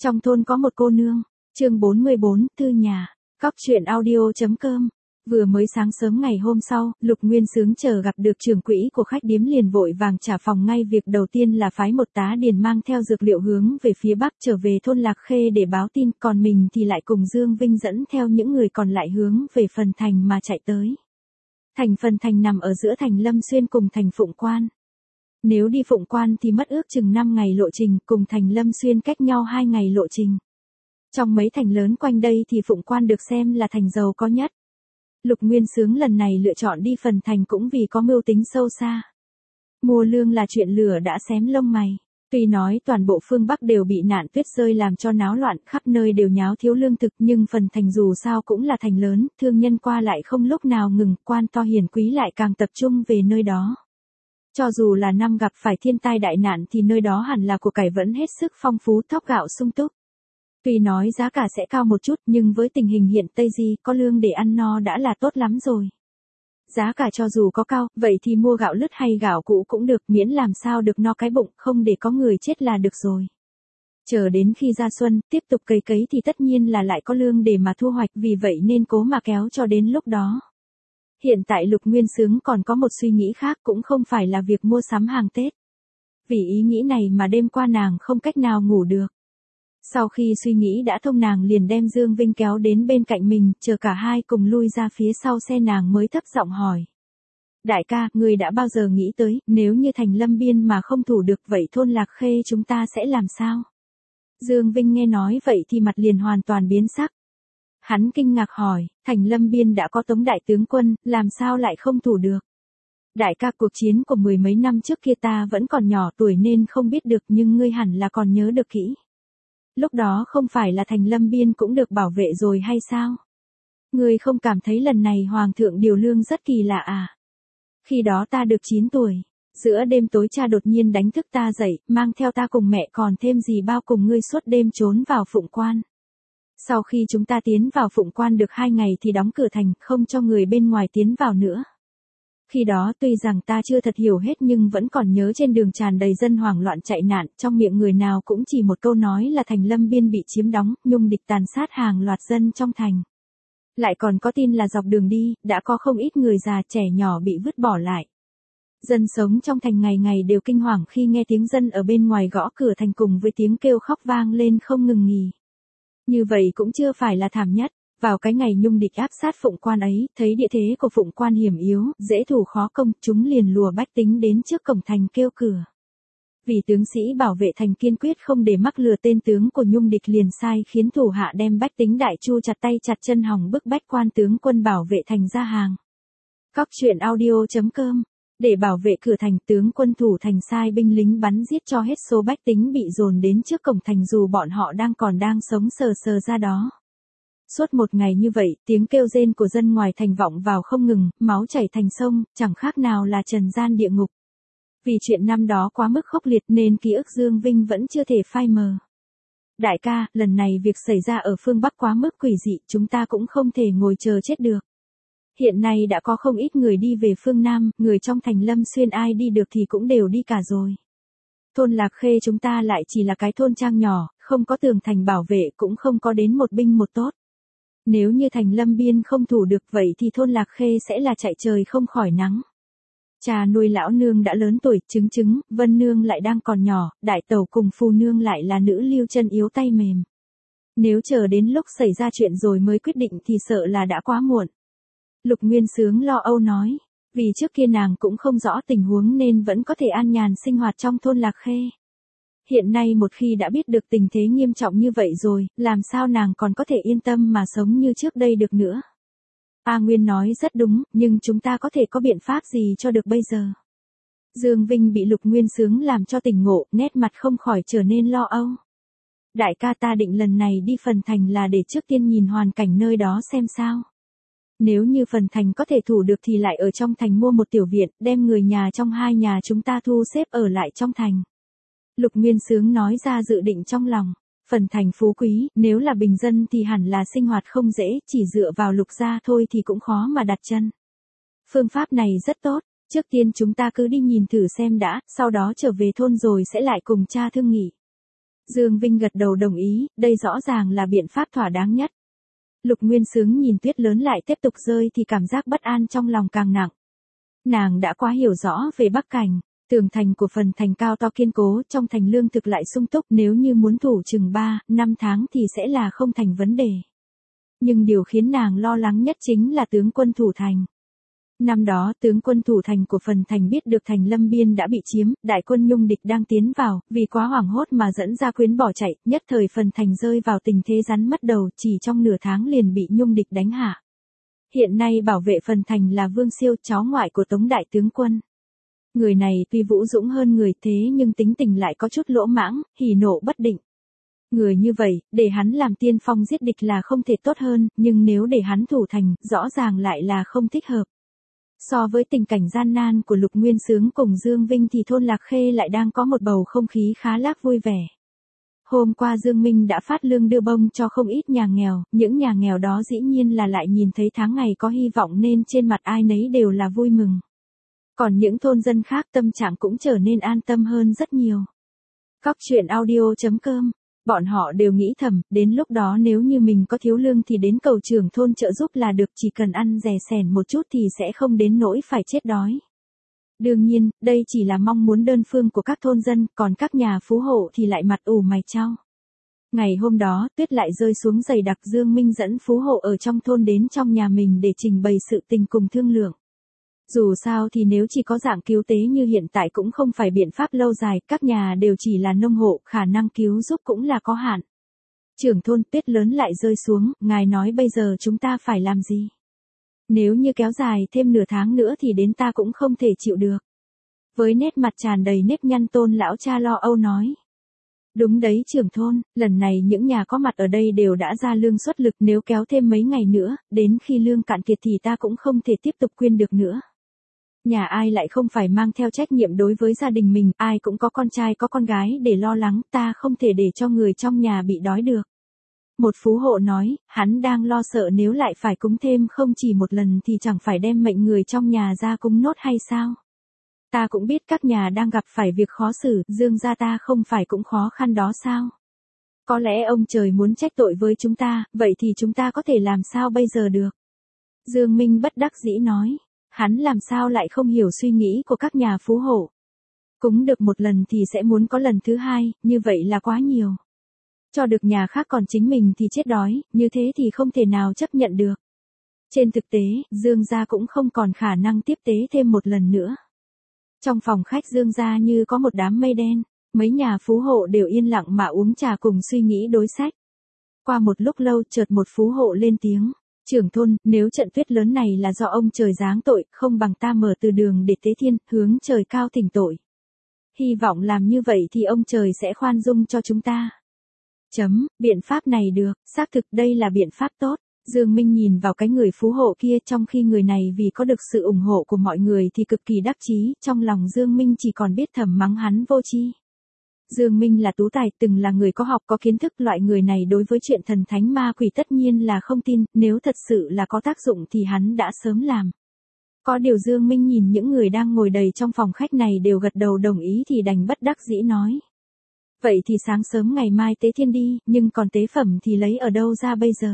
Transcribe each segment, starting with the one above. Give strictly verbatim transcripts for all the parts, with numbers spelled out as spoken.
Trong thôn có một cô nương. Chương bốn mươi bốn, thư nhà. Cóc truyện audio chấm com. Vừa mới sáng sớm ngày hôm sau, Lục Nguyên Xướng chờ gặp được trưởng quỹ của khách điếm liền vội vàng trả phòng ngay. Việc đầu tiên là phái một tá điền mang theo dược liệu hướng về phía bắc trở về thôn Lạc Khê để báo tin, còn mình thì lại cùng Dương Vinh dẫn theo những người còn lại hướng về Phần Thành mà chạy tới. Thành Phần Thành nằm ở giữa thành Lâm Xuyên cùng thành Phụng Quan. Nếu đi Phụng Quan thì mất ước chừng năm ngày lộ trình, cùng thành Lâm Xuyên cách nhau hai ngày lộ trình. Trong mấy thành lớn quanh đây thì Phụng Quan được xem là thành giàu có nhất. Lục Nguyên Xướng lần này lựa chọn đi Phần Thành cũng vì có mưu tính sâu xa. Mua lương là chuyện lửa đã xém lông mày. Tuy nói toàn bộ phương Bắc đều bị nạn tuyết rơi làm cho náo loạn, khắp nơi đều nháo thiếu lương thực, nhưng Phần Thành dù sao cũng là thành lớn, thương nhân qua lại không lúc nào ngừng, quan to hiền quý lại càng tập trung về nơi đó. Cho dù là năm gặp phải thiên tai đại nạn thì nơi đó hẳn là của cải vẫn hết sức phong phú, thóc gạo sung túc. Tuy nói giá cả sẽ cao một chút nhưng với tình hình hiện Tây Di có lương để ăn no đã là tốt lắm rồi. Giá cả cho dù có cao, vậy thì mua gạo lứt hay gạo cũ cũng được, miễn làm sao được no cái bụng, không để có người chết là được rồi. Chờ đến khi ra xuân, tiếp tục cấy cấy thì tất nhiên là lại có lương để mà thu hoạch, vì vậy nên cố mà kéo cho đến lúc đó. Hiện tại Lục Nguyên Xướng còn có một suy nghĩ khác, cũng không phải là việc mua sắm hàng Tết. Vì ý nghĩ này mà đêm qua nàng không cách nào ngủ được. Sau khi suy nghĩ đã thông, nàng liền đem Dương Vinh kéo đến bên cạnh mình, chờ cả hai cùng lui ra phía sau xe, nàng mới thấp giọng hỏi. Đại ca, người đã bao giờ nghĩ tới, nếu như thành Lâm Biên mà không thủ được vậy thôn Lạc Khê chúng ta sẽ làm sao? Dương Vinh nghe nói vậy thì mặt liền hoàn toàn biến sắc. Hắn kinh ngạc hỏi, thành Lâm Biên đã có Tống đại tướng quân, làm sao lại không thủ được? Đại ca, cuộc chiến của mười mấy năm trước kia ta vẫn còn nhỏ tuổi nên không biết được, nhưng ngươi hẳn là còn nhớ được kỹ. Lúc đó không phải là thành Lâm Biên cũng được bảo vệ rồi hay sao? Ngươi không cảm thấy lần này Hoàng thượng điều lương rất kỳ lạ à? Khi đó ta được chín tuổi. Giữa đêm tối cha đột nhiên đánh thức ta dậy, mang theo ta cùng mẹ còn thêm dì bao cùng ngươi suốt đêm trốn vào Phụng Quan. Sau khi chúng ta tiến vào Phụng Quan được hai ngày thì đóng cửa thành, không cho người bên ngoài tiến vào nữa. Khi đó tuy rằng ta chưa thật hiểu hết nhưng vẫn còn nhớ trên đường tràn đầy dân hoảng loạn chạy nạn, trong miệng người nào cũng chỉ một câu nói là thành Lâm Biên bị chiếm đóng, nhung địch tàn sát hàng loạt dân trong thành. Lại còn có tin là dọc đường đi, đã có không ít người già trẻ nhỏ bị vứt bỏ lại. Dân sống trong thành ngày ngày đều kinh hoàng khi nghe tiếng dân ở bên ngoài gõ cửa thành cùng với tiếng kêu khóc vang lên không ngừng nghỉ. Như vậy cũng chưa phải là thảm nhất. Vào cái ngày nhung địch áp sát Phụng Quan ấy, thấy địa thế của Phụng Quan hiểm yếu, dễ thủ khó công, chúng liền lùa bách tính đến trước cổng thành kêu cửa. Vì tướng sĩ bảo vệ thành kiên quyết không để mắc lừa, tên tướng của nhung địch liền sai khiến thủ hạ đem bách tính đại chu chặt tay chặt chân hòng bức bách quan tướng quân bảo vệ thành ra hàng. Cóc truyện audio chấm com. Để bảo vệ cửa thành, tướng quân thủ thành sai binh lính bắn giết cho hết số bách tính bị dồn đến trước cổng thành dù bọn họ đang còn đang sống sờ sờ ra đó. Suốt một ngày như vậy, tiếng kêu rên của dân ngoài thành vọng vào không ngừng, máu chảy thành sông, chẳng khác nào là trần gian địa ngục. Vì chuyện năm đó quá mức khốc liệt nên ký ức Dương Vinh vẫn chưa thể phai mờ. Đại ca, lần này việc xảy ra ở phương Bắc quá mức quỷ dị, chúng ta cũng không thể ngồi chờ chết được. Hiện nay đã có không ít người đi về phương Nam, người trong thành Lâm Xuyên ai đi được thì cũng đều đi cả rồi. Thôn Lạc Khê chúng ta lại chỉ là cái thôn trang nhỏ, không có tường thành bảo vệ, cũng không có đến một binh một tốt. Nếu như thành Lâm Biên không thủ được vậy thì thôn Lạc Khê sẽ là chạy trời không khỏi nắng. Cha nuôi lão nương đã lớn tuổi, chứng chứng, Vân nương lại đang còn nhỏ, đại tẩu cùng phu nương lại là nữ lưu chân yếu tay mềm. Nếu chờ đến lúc xảy ra chuyện rồi mới quyết định thì sợ là đã quá muộn. Lục Nguyên Xướng lo âu nói, vì trước kia nàng cũng không rõ tình huống nên vẫn có thể an nhàn sinh hoạt trong thôn Lạc Khê. Hiện nay một khi đã biết được tình thế nghiêm trọng như vậy rồi, làm sao nàng còn có thể yên tâm mà sống như trước đây được nữa. A Nguyên nói rất đúng, nhưng chúng ta có thể có biện pháp gì cho được bây giờ? Dương Vinh bị Lục Nguyên Xướng làm cho tỉnh ngộ, nét mặt không khỏi trở nên lo âu. Đại ca, ta định lần này đi Phần Thành là để trước tiên nhìn hoàn cảnh nơi đó xem sao. Nếu như Phần Thành có thể thủ được thì lại ở trong thành mua một tiểu viện, đem người nhà trong hai nhà chúng ta thu xếp ở lại trong thành. Lục Nguyên Xướng nói ra dự định trong lòng. Phần Thành phú quý, nếu là bình dân thì hẳn là sinh hoạt không dễ, chỉ dựa vào Lục gia thôi thì cũng khó mà đặt chân. Phương pháp này rất tốt, trước tiên chúng ta cứ đi nhìn thử xem đã, sau đó trở về thôn rồi sẽ lại cùng cha thương nghị. Dương Vinh gật đầu đồng ý, đây rõ ràng là biện pháp thỏa đáng nhất. Lục Nguyên Xướng nhìn tuyết lớn lại tiếp tục rơi thì cảm giác bất an trong lòng càng nặng. Nàng đã quá hiểu rõ về Bắc Cảnh, tường thành của phần thành cao to kiên cố, trong thành lương thực lại sung túc, nếu như muốn thủ chừng ba, năm tháng thì sẽ là không thành vấn đề. Nhưng điều khiến nàng lo lắng nhất chính là tướng quân thủ thành. Năm đó, tướng quân thủ thành của phần thành biết được thành Lâm Biên đã bị chiếm, đại quân Nhung địch đang tiến vào, vì quá hoảng hốt mà dẫn ra quyến bỏ chạy, nhất thời phần thành rơi vào tình thế rắn mất đầu, chỉ trong nửa tháng liền bị Nhung địch đánh hạ. Hiện nay bảo vệ phần thành là Vương Siêu, cháu ngoại của Tống đại tướng quân. Người này tuy vũ dũng hơn người thế nhưng tính tình lại có chút lỗ mãng, hỉ nộ bất định. Người như vậy, để hắn làm tiên phong giết địch là không thể tốt hơn, nhưng nếu để hắn thủ thành, rõ ràng lại là không thích hợp. So với tình cảnh gian nan của Lục Nguyên Xướng cùng Dương Vinh thì thôn Lạc Khê lại đang có một bầu không khí khá lác vui vẻ. Hôm qua Dương Minh đã phát lương đưa bông cho không ít nhà nghèo, những nhà nghèo đó dĩ nhiên là lại nhìn thấy tháng ngày có hy vọng nên trên mặt ai nấy đều là vui mừng. Còn những thôn dân khác tâm trạng cũng trở nên an tâm hơn rất nhiều. Cóc truyện audio chấm com. Bọn họ đều nghĩ thầm, đến lúc đó nếu như mình có thiếu lương thì đến cầu trưởng thôn trợ giúp là được, chỉ cần ăn rẻ sẻn một chút thì sẽ không đến nỗi phải chết đói. Đương nhiên, đây chỉ là mong muốn đơn phương của các thôn dân, còn các nhà phú hộ thì lại mặt ủ mày chau. Ngày hôm đó, tuyết lại rơi xuống dày đặc, Dương Minh dẫn phú hộ ở trong thôn đến trong nhà mình để trình bày sự tình cùng thương lượng. Dù sao thì nếu chỉ có dạng cứu tế như hiện tại cũng không phải biện pháp lâu dài, các nhà đều chỉ là nông hộ, khả năng cứu giúp cũng là có hạn. Trưởng thôn, tuyết lớn lại rơi xuống, ngài nói bây giờ chúng ta phải làm gì? Nếu như kéo dài thêm nửa tháng nữa thì đến ta cũng không thể chịu được. Với nét mặt tràn đầy nếp nhăn, Tôn lão cha lo âu nói. Đúng đấy trưởng thôn, lần này những nhà có mặt ở đây đều đã ra lương xuất lực, nếu kéo thêm mấy ngày nữa, đến khi lương cạn kiệt thì ta cũng không thể tiếp tục quyên được nữa. Nhà ai lại không phải mang theo trách nhiệm đối với gia đình mình, ai cũng có con trai có con gái để lo lắng, ta không thể để cho người trong nhà bị đói được. Một phú hộ nói, hắn đang lo sợ nếu lại phải cúng thêm không chỉ một lần thì chẳng phải đem mệnh người trong nhà ra cúng nốt hay sao? Ta cũng biết các nhà đang gặp phải việc khó xử, Dương gia ta không phải cũng khó khăn đó sao? Có lẽ ông trời muốn trách tội với chúng ta, vậy thì chúng ta có thể làm sao bây giờ được? Dương Minh bất đắc dĩ nói. Hắn làm sao lại không hiểu suy nghĩ của các nhà phú hộ. Cúng được một lần thì sẽ muốn có lần thứ hai, như vậy là quá nhiều. Cho được nhà khác còn chính mình thì chết đói, như thế thì không thể nào chấp nhận được. Trên thực tế, Dương gia cũng không còn khả năng tiếp tế thêm một lần nữa. Trong phòng khách Dương gia như có một đám mây đen, mấy nhà phú hộ đều yên lặng mà uống trà cùng suy nghĩ đối sách. Qua một lúc lâu chợt một phú hộ lên tiếng. Trưởng thôn, nếu trận tuyết lớn này là do ông trời giáng tội, không bằng ta mở từ đường để tế thiên, hướng trời cao thỉnh tội. Hy vọng làm như vậy thì ông trời sẽ khoan dung cho chúng ta. Chấm, biện pháp này được, xác thực đây là biện pháp tốt. Dương Minh nhìn vào cái người phú hộ kia, trong khi người này vì có được sự ủng hộ của mọi người thì cực kỳ đắc chí, trong lòng Dương Minh chỉ còn biết thầm mắng hắn vô tri. Dương Minh là tú tài, từng là người có học có kiến thức, loại người này đối với chuyện thần thánh ma quỷ tất nhiên là không tin, nếu thật sự là có tác dụng thì hắn đã sớm làm. Có điều Dương Minh nhìn những người đang ngồi đầy trong phòng khách này đều gật đầu đồng ý thì đành bất đắc dĩ nói. Vậy thì sáng sớm ngày mai tế thiên đi, nhưng còn tế phẩm thì lấy ở đâu ra bây giờ?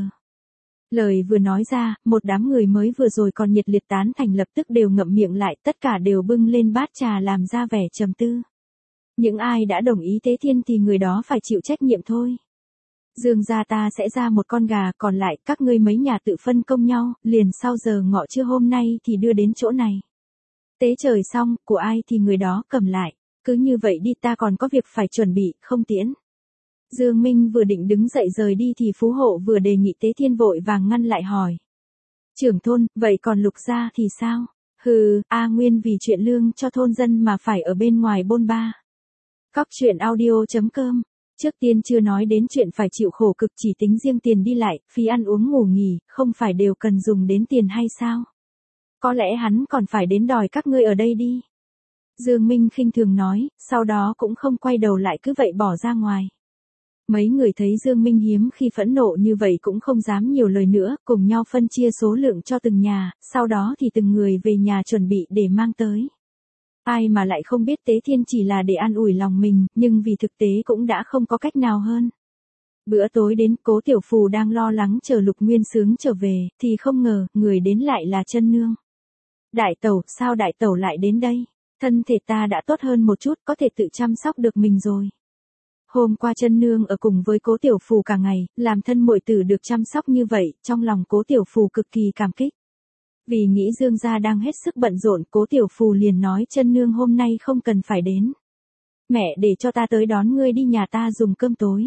Lời vừa nói ra, một đám người mới vừa rồi còn nhiệt liệt tán thành lập tức đều ngậm miệng lại, tất cả đều bưng lên bát trà làm ra vẻ trầm tư. Những ai đã đồng ý tế thiên thì người đó phải chịu trách nhiệm thôi. Dương gia ta sẽ ra một con gà, còn lại các ngươi mấy nhà tự phân công nhau, liền sau giờ ngọ trưa hôm nay thì đưa đến chỗ này. Tế trời xong, của ai thì người đó cầm lại, cứ như vậy đi, ta còn có việc phải chuẩn bị, không tiễn. Dương Minh vừa định đứng dậy rời đi thì phú hộ vừa đề nghị tế thiên vội vàng ngăn lại hỏi. Trưởng thôn, vậy còn Lục gia thì sao? Hừ, A Nguyên vì chuyện lương cho thôn dân mà phải ở bên ngoài bôn ba. Cóc truyện audio chấm com. Trước tiên chưa nói đến chuyện phải chịu khổ cực, chỉ tính riêng tiền đi lại, phí ăn uống ngủ nghỉ, không phải đều cần dùng đến tiền hay sao? Có lẽ hắn còn phải đến đòi các ngươi ở đây đi. Dương Minh khinh thường nói, sau đó cũng không quay đầu lại cứ vậy bỏ ra ngoài. Mấy người thấy Dương Minh hiếm khi phẫn nộ như vậy cũng không dám nhiều lời nữa, cùng nhau phân chia số lượng cho từng nhà, sau đó thì từng người về nhà chuẩn bị để mang tới. Ai mà lại không biết Tế Thiên chỉ là để an ủi lòng mình, nhưng vì thực tế cũng đã không có cách nào hơn. Bữa tối đến, Cố Tiểu Phù đang lo lắng chờ Lục Nguyên Xướng trở về, thì không ngờ, người đến lại là Chân Nương. Đại tẩu, sao đại tẩu lại đến đây? Thân thể ta đã tốt hơn một chút, có thể tự chăm sóc được mình rồi. Hôm qua Chân Nương ở cùng với Cố Tiểu Phù cả ngày, làm thân muội tử được chăm sóc như vậy, trong lòng Cố Tiểu Phù cực kỳ cảm kích. Vì nghĩ Dương gia đang hết sức bận rộn, Cố Tiểu Phù liền nói Chân Nương hôm nay không cần phải đến. Mẹ để cho ta tới đón ngươi đi nhà ta dùng cơm tối.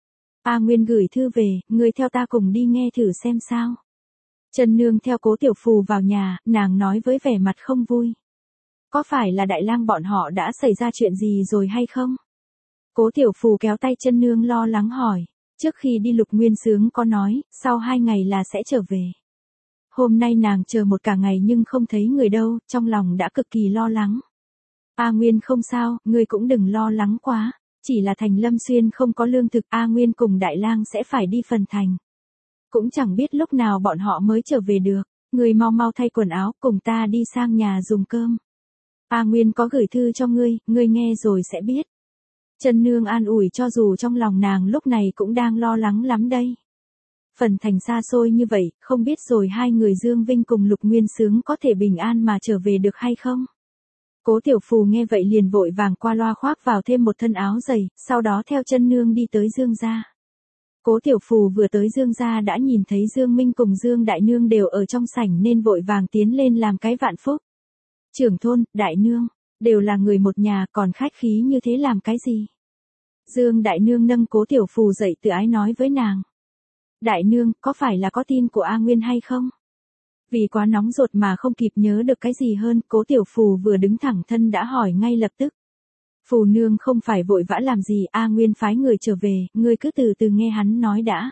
A Nguyên gửi thư về, ngươi theo ta cùng đi nghe thử xem sao. Chân Nương theo Cố Tiểu Phù vào nhà, nàng nói với vẻ mặt không vui. Có phải là Đại Lang bọn họ đã xảy ra chuyện gì rồi hay không? Cố Tiểu Phù kéo tay Chân Nương lo lắng hỏi. Trước khi đi Lục Nguyên Xướng có nói, sau hai ngày là sẽ trở về. Hôm nay nàng chờ một cả ngày nhưng không thấy người đâu, trong lòng đã cực kỳ lo lắng. A Nguyên không sao, ngươi cũng đừng lo lắng quá. Chỉ là thành Lâm Xuyên không có lương thực, A Nguyên cùng Đại Lang sẽ phải đi phần thành. Cũng chẳng biết lúc nào bọn họ mới trở về được. Ngươi mau mau thay quần áo, cùng ta đi sang nhà dùng cơm. A Nguyên có gửi thư cho ngươi, ngươi nghe rồi sẽ biết. Chân Nương an ủi cho dù trong lòng nàng lúc này cũng đang lo lắng lắm đây. Phần thành xa xôi như vậy, không biết rồi hai người Dương Vinh cùng Lục Nguyên Xướng có thể bình an mà trở về được hay không? Cố Tiểu Phù nghe vậy liền vội vàng qua loa khoác vào thêm một thân áo dày, sau đó theo Chân Nương đi tới Dương gia. Cố Tiểu Phù vừa tới Dương gia đã nhìn thấy Dương Minh cùng Dương Đại Nương đều ở trong sảnh nên vội vàng tiến lên làm cái vạn phúc. Trưởng thôn, Đại Nương, đều là người một nhà còn khách khí như thế làm cái gì? Dương Đại Nương nâng Cố Tiểu Phù dậy tự ái nói với nàng. Đại Nương, có phải là có tin của A Nguyên hay không? Vì quá nóng ruột mà không kịp nhớ được cái gì hơn, Cố Tiểu Phù vừa đứng thẳng thân đã hỏi ngay lập tức. Phù nương không phải vội vã làm gì, A Nguyên phái người trở về, ngươi cứ từ từ nghe hắn nói đã.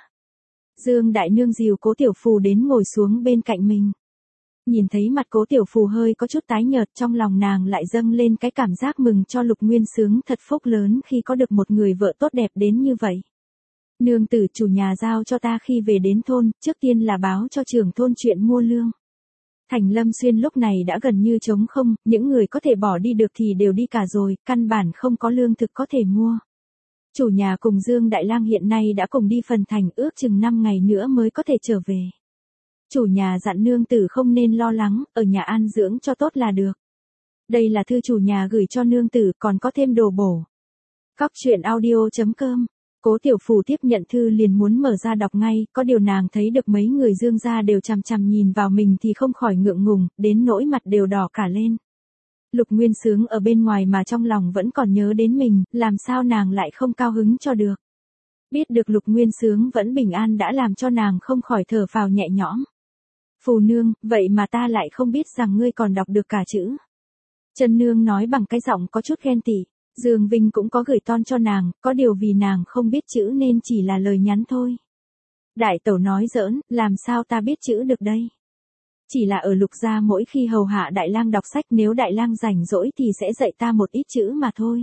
Dương Đại Nương dìu Cố Tiểu Phù đến ngồi xuống bên cạnh mình. Nhìn thấy mặt Cố Tiểu Phù hơi có chút tái nhợt, trong lòng nàng lại dâng lên cái cảm giác mừng cho Lục Nguyên Xướng thật phúc lớn khi có được một người vợ tốt đẹp đến như vậy. Nương tử, chủ nhà giao cho ta khi về đến thôn, trước tiên là báo cho trưởng thôn chuyện mua lương. Thành Lâm Xuyên lúc này đã gần như trống không, những người có thể bỏ đi được thì đều đi cả rồi, căn bản không có lương thực có thể mua. Chủ nhà cùng Dương Đại Lang hiện nay đã cùng đi phần thành, ước chừng năm ngày nữa mới có thể trở về. Chủ nhà dặn nương tử không nên lo lắng, ở nhà an dưỡng cho tốt là được. Đây là thư chủ nhà gửi cho nương tử, còn có thêm đồ bổ. Cóc truyện audio chấm com. Cố Tiểu Phù tiếp nhận thư liền muốn mở ra đọc ngay, có điều nàng thấy được mấy người Dương gia đều chằm chằm nhìn vào mình thì không khỏi ngượng ngùng, đến nỗi mặt đều đỏ cả lên. Lục Nguyên Xướng ở bên ngoài mà trong lòng vẫn còn nhớ đến mình, làm sao nàng lại không cao hứng cho được. Biết được Lục Nguyên Xướng vẫn bình an đã làm cho nàng không khỏi thở phào nhẹ nhõm. Phù nương, vậy mà ta lại không biết rằng ngươi còn đọc được cả chữ. Chân Nương nói bằng cái giọng có chút ghen tị. Dương Vinh cũng có gửi ton cho nàng, có điều vì nàng không biết chữ nên chỉ là lời nhắn thôi. Đại tẩu nói giỡn, làm sao ta biết chữ được đây? Chỉ là ở Lục gia mỗi khi hầu hạ Đại Lang đọc sách, nếu Đại Lang rảnh rỗi thì sẽ dạy ta một ít chữ mà thôi.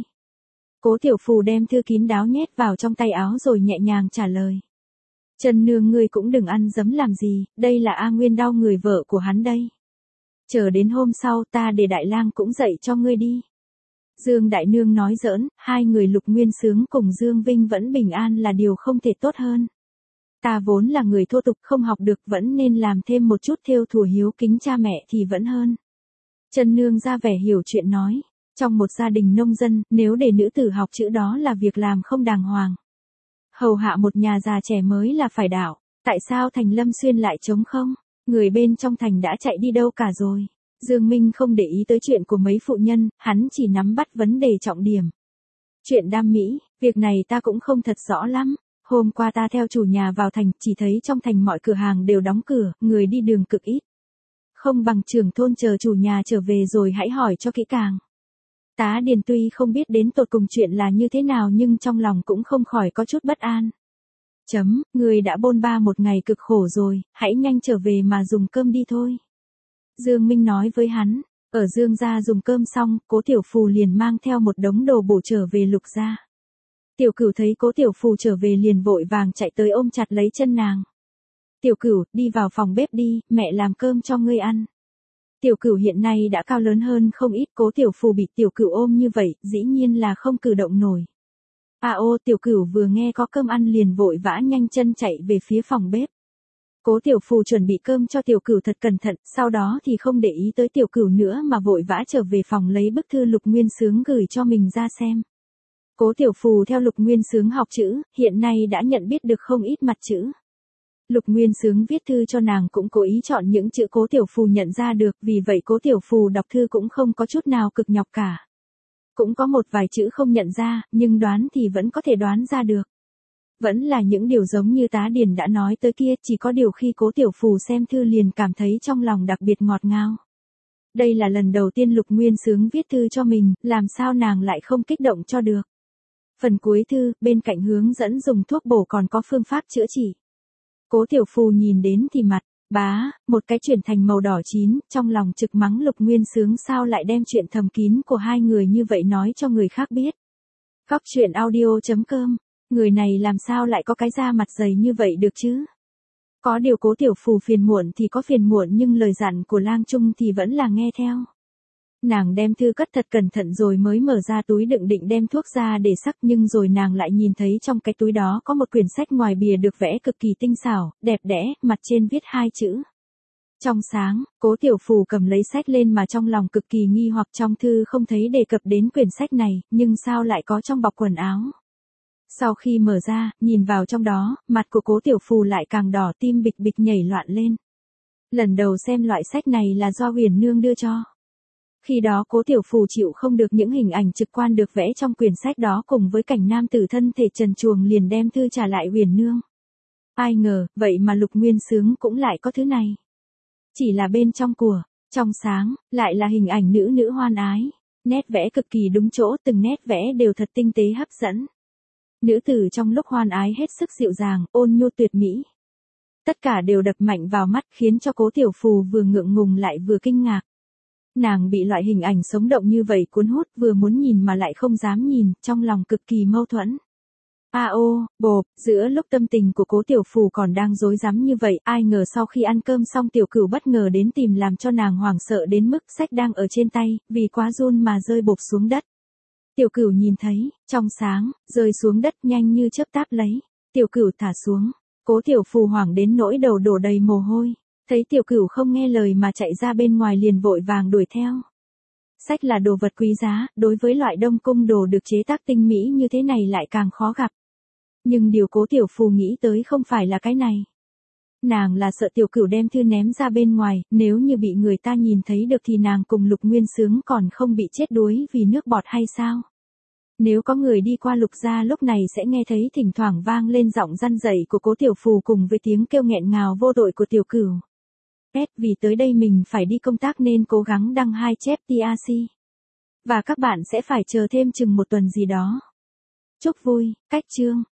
Cố Tiểu Phù đem thư kín đáo nhét vào trong tay áo rồi nhẹ nhàng trả lời. Chân Nương, ngươi cũng đừng ăn dấm làm gì, đây là A Nguyên đau người vợ của hắn đây. Chờ đến hôm sau ta để Đại Lang cũng dạy cho ngươi đi. Dương Đại Nương nói giỡn, hai người Lục Nguyên Xướng cùng Dương Vinh vẫn bình an là điều không thể tốt hơn. Ta vốn là người thô tục không học được, vẫn nên làm thêm một chút thêu thùa hiếu kính cha mẹ thì vẫn hơn. Chân Nương ra vẻ hiểu chuyện nói, trong một gia đình nông dân, nếu để nữ tử học chữ đó là việc làm không đàng hoàng. Hầu hạ một nhà già trẻ mới là phải đạo, tại sao thành Lâm Xuyên lại trống không? Người bên trong thành đã chạy đi đâu cả rồi? Dương Minh không để ý tới chuyện của mấy phụ nhân, hắn chỉ nắm bắt vấn đề trọng điểm. Chuyện đam mỹ, việc này ta cũng không thật rõ lắm. Hôm qua ta theo chủ nhà vào thành, chỉ thấy trong thành mọi cửa hàng đều đóng cửa, người đi đường cực ít. Không bằng trưởng thôn chờ chủ nhà trở về rồi hãy hỏi cho kỹ càng. Tá Điền tuy không biết đến tột cùng chuyện là như thế nào nhưng trong lòng cũng không khỏi có chút bất an. Chấm, người đã bôn ba một ngày cực khổ rồi, hãy nhanh trở về mà dùng cơm đi thôi. Dương Minh nói với hắn, ở Dương gia dùng cơm xong, Cố Tiểu Phù liền mang theo một đống đồ bổ trở về Lục gia. Tiểu Cửu thấy Cố Tiểu Phù trở về liền vội vàng chạy tới ôm chặt lấy chân nàng. Tiểu Cửu, đi vào phòng bếp đi, mẹ làm cơm cho ngươi ăn. Tiểu Cửu hiện nay đã cao lớn hơn không ít, Cố Tiểu Phù bị Tiểu Cửu ôm như vậy, dĩ nhiên là không cử động nổi. A ô, Tiểu Cửu vừa nghe có cơm ăn liền vội vã nhanh chân chạy về phía phòng bếp. Cố Tiểu Phù chuẩn bị cơm cho Tiểu Cửu thật cẩn thận, sau đó thì không để ý tới Tiểu Cửu nữa mà vội vã trở về phòng lấy bức thư Lục Nguyên Xướng gửi cho mình ra xem. Cố Tiểu Phù theo Lục Nguyên Xướng học chữ, hiện nay đã nhận biết được không ít mặt chữ. Lục Nguyên Xướng viết thư cho nàng cũng cố ý chọn những chữ Cố Tiểu Phù nhận ra được, vì vậy Cố Tiểu Phù đọc thư cũng không có chút nào cực nhọc cả. Cũng có một vài chữ không nhận ra, nhưng đoán thì vẫn có thể đoán ra được. Vẫn là những điều giống như Tá Điền đã nói tới kia, chỉ có điều khi Cố Tiểu Phù xem thư liền cảm thấy trong lòng đặc biệt ngọt ngào. Đây là lần đầu tiên Lục Nguyên Xướng viết thư cho mình, làm sao nàng lại không kích động cho được. Phần cuối thư, bên cạnh hướng dẫn dùng thuốc bổ còn có phương pháp chữa trị. Cố Tiểu Phù nhìn đến thì mặt, bá, một cái chuyển thành màu đỏ chín, trong lòng trực mắng Lục Nguyên Xướng sao lại đem chuyện thầm kín của hai người như vậy nói cho người khác biết. Góc truyện audio chấm com, người này làm sao lại có cái da mặt dày như vậy được chứ? Có điều Cố Tiểu Phù phiền muộn thì có phiền muộn nhưng lời dặn của Lang Trung thì vẫn là nghe theo. Nàng đem thư cất thật cẩn thận rồi mới mở ra túi đựng định đem thuốc ra để sắc, nhưng rồi nàng lại nhìn thấy trong cái túi đó có một quyển sách ngoài bìa được vẽ cực kỳ tinh xảo, đẹp đẽ, mặt trên viết hai chữ. Trong sáng, Cố Tiểu Phù cầm lấy sách lên mà trong lòng cực kỳ nghi hoặc, trong thư không thấy đề cập đến quyển sách này, nhưng sao lại có trong bọc quần áo. Sau khi mở ra, nhìn vào trong đó, mặt của Cố Tiểu Phù lại càng đỏ, tim bịch bịch nhảy loạn lên. Lần đầu xem loại sách này là do Huyền Nương đưa cho. Khi đó Cố Tiểu Phù chịu không được những hình ảnh trực quan được vẽ trong quyển sách đó cùng với cảnh nam tử thân thể trần truồng liền đem thư trả lại Huyền Nương. Ai ngờ, vậy mà Lục Nguyên Xướng cũng lại có thứ này. Chỉ là bên trong của, trong sáng, lại là hình ảnh nữ nữ hoan ái. Nét vẽ cực kỳ đúng chỗ, từng nét vẽ đều thật tinh tế hấp dẫn. Nữ tử trong lúc hoan ái hết sức dịu dàng, ôn nhu tuyệt mỹ. Tất cả đều đập mạnh vào mắt khiến cho Cố Tiểu Phù vừa ngượng ngùng lại vừa kinh ngạc. Nàng bị loại hình ảnh sống động như vậy cuốn hút, vừa muốn nhìn mà lại không dám nhìn, trong lòng cực kỳ mâu thuẫn. A ô, bộp, giữa lúc tâm tình của Cố Tiểu Phù còn đang rối rắm như vậy, ai ngờ sau khi ăn cơm xong Tiểu Cửu bất ngờ đến tìm làm cho nàng hoảng sợ đến mức sách đang ở trên tay, vì quá run mà rơi bộp xuống đất. Tiểu Cửu nhìn thấy, trong sáng, rơi xuống đất nhanh như chớp táp lấy. Tiểu Cửu thả xuống, Cố Tiểu Phù hoảng đến nỗi đầu đổ đầy mồ hôi. Thấy Tiểu Cửu không nghe lời mà chạy ra bên ngoài liền vội vàng đuổi theo. Sách là đồ vật quý giá, đối với loại Đông Cung đồ được chế tác tinh mỹ như thế này lại càng khó gặp. Nhưng điều Cố Tiểu Phù nghĩ tới không phải là cái này. Nàng là sợ Tiểu Cửu đem thư ném ra bên ngoài, nếu như bị người ta nhìn thấy được thì nàng cùng Lục Nguyên Xướng còn không bị chết đuối vì nước bọt hay sao? Nếu có người đi qua Lục gia lúc này sẽ nghe thấy thỉnh thoảng vang lên giọng răn rẩy của Cố Tiểu Phù cùng với tiếng kêu nghẹn ngào vô tội của Tiểu Cửu. S vì tới đây mình phải đi công tác nên cố gắng đăng hai chép tê a xê. Và các bạn sẽ phải chờ thêm chừng một tuần gì đó. Chúc vui, cách chương.